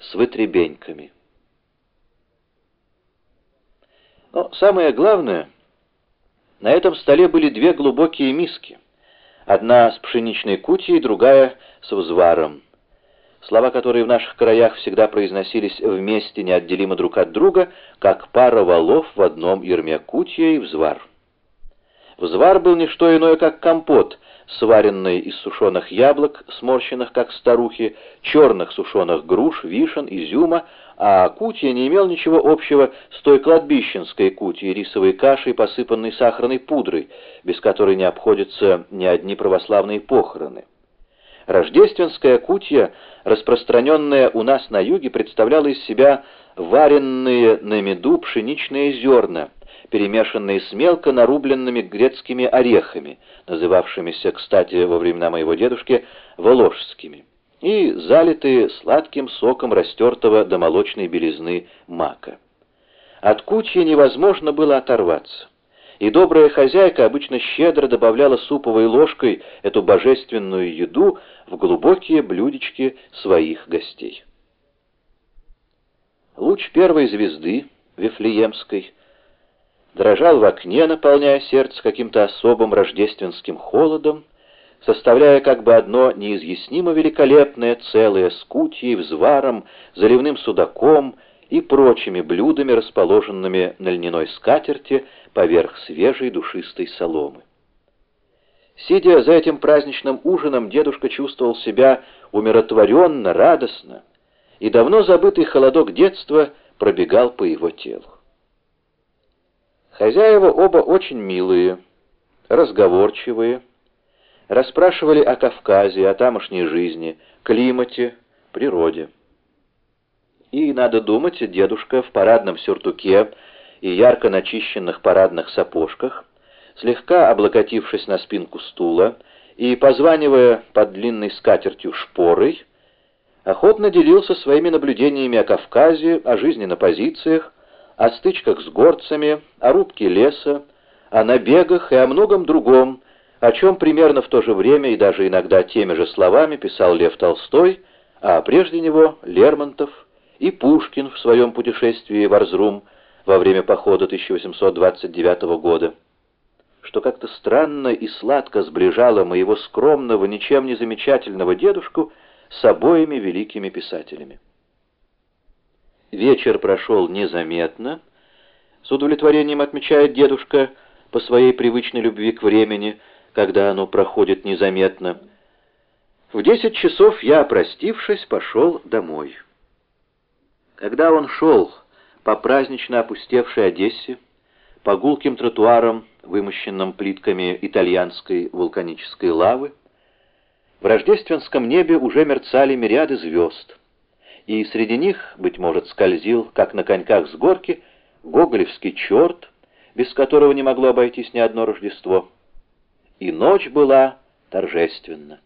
с вытребеньками. Но самое главное, на этом столе были две глубокие миски. Одна с пшеничной кутией, другая с взваром. Слова, которые в наших краях всегда произносились вместе, неотделимо друг от друга, как пара валов в одном ерме: кутия и взвар. Взвар был не что иное, как компот, сваренный из сушеных яблок, сморщенных как старухи, черных сушеных груш, вишен, изюма, а кутия не имел ничего общего с той кладбищенской кутией, рисовой кашей, посыпанной сахарной пудрой, без которой не обходятся ни одни православные похороны. Рождественская кутья, распространенная у нас на юге, представляла из себя варенные на меду пшеничные зерна, перемешанные с мелко нарубленными грецкими орехами, называвшимися, кстати, во времена моего дедушки, воложскими, и залитые сладким соком растертого до молочной белизны мака. От кутьи невозможно было оторваться, и добрая хозяйка обычно щедро добавляла суповой ложкой эту божественную еду в глубокие блюдечки своих гостей. Луч первой звезды, Вифлеемской, дрожал в окне, наполняя сердце каким-то особым рождественским холодом, составляя как бы одно неизъяснимо великолепное целое с кутьей, взваром, заливным судаком и прочими блюдами, расположенными на льняной скатерти поверх свежей душистой соломы. Сидя за этим праздничным ужином, дедушка чувствовал себя умиротворенно, радостно, и давно забытый холодок детства пробегал по его телу. Хозяева оба очень милые, разговорчивые, расспрашивали о Кавказе, о тамошней жизни, климате, природе. И, надо думать, дедушка в парадном сюртуке и ярко начищенных парадных сапожках, слегка облокотившись на спинку стула и позванивая под длинной скатертью шпорой, охотно делился своими наблюдениями о Кавказе, о жизни на позициях, о стычках с горцами, о рубке леса, о набегах и о многом другом, о чем примерно в то же время и даже иногда теми же словами писал Лев Толстой, а прежде него Лермонтов и Пушкин в своем путешествии в Эрзрум во время похода 1829 года, что как-то странно и сладко сближало моего скромного, ничем не замечательного дедушку с обоими великими писателями. Вечер прошел незаметно, с удовлетворением отмечает дедушка по своей привычной любви к времени, когда оно проходит незаметно. В 10 часов я, простившись, пошел домой. Когда он шел по празднично опустевшей Одессе, по гулким тротуарам, вымощенным плитками итальянской вулканической лавы, в рождественском небе уже мерцали мириады звезд, и среди них, быть может, скользил, как на коньках с горки, гоголевский черт, без которого не могло обойтись ни одно Рождество. И ночь была торжественна.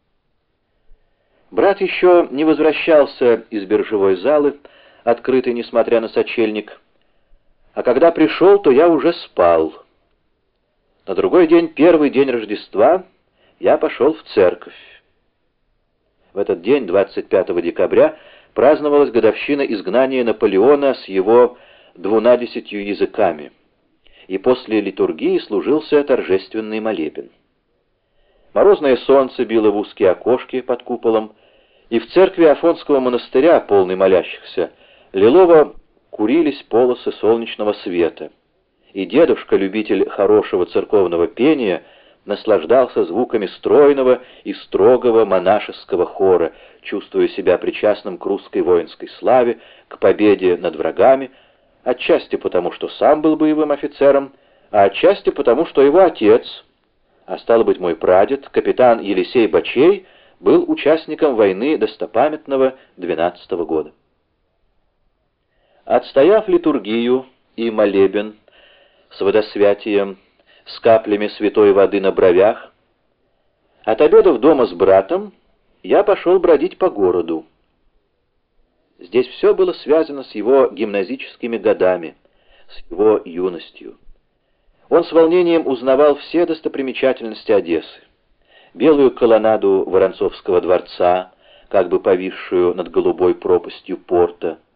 Брат еще не возвращался из биржевой залы, открытой, несмотря на сочельник, а когда пришел, то я уже спал. На другой день, первый день Рождества, я пошел в церковь. В этот день, 25 декабря, праздновалась годовщина изгнания Наполеона с его 12 языками, и после литургии служился торжественный молебен. Морозное солнце било в узкие окошки под куполом, и в церкви Афонского монастыря, полной молящихся, лилово курились полосы солнечного света, и дедушка, любитель хорошего церковного пения, наслаждался звуками стройного и строгого монашеского хора, чувствуя себя причастным к русской воинской славе, к победе над врагами, отчасти потому, что сам был боевым офицером, а отчасти потому, что его отец, а стало быть, мой прадед, капитан Елисей Бачей, был участником войны достопамятного 12-го года. Отстояв литургию и молебен с водосвятием, с каплями святой воды на бровях, отобедав дома с братом, я пошел бродить по городу. Здесь все было связано с его гимназическими годами, с его юностью. Он с волнением узнавал все достопримечательности Одессы. Белую колоннаду Воронцовского дворца, как бы повисшую над голубой пропастью порта.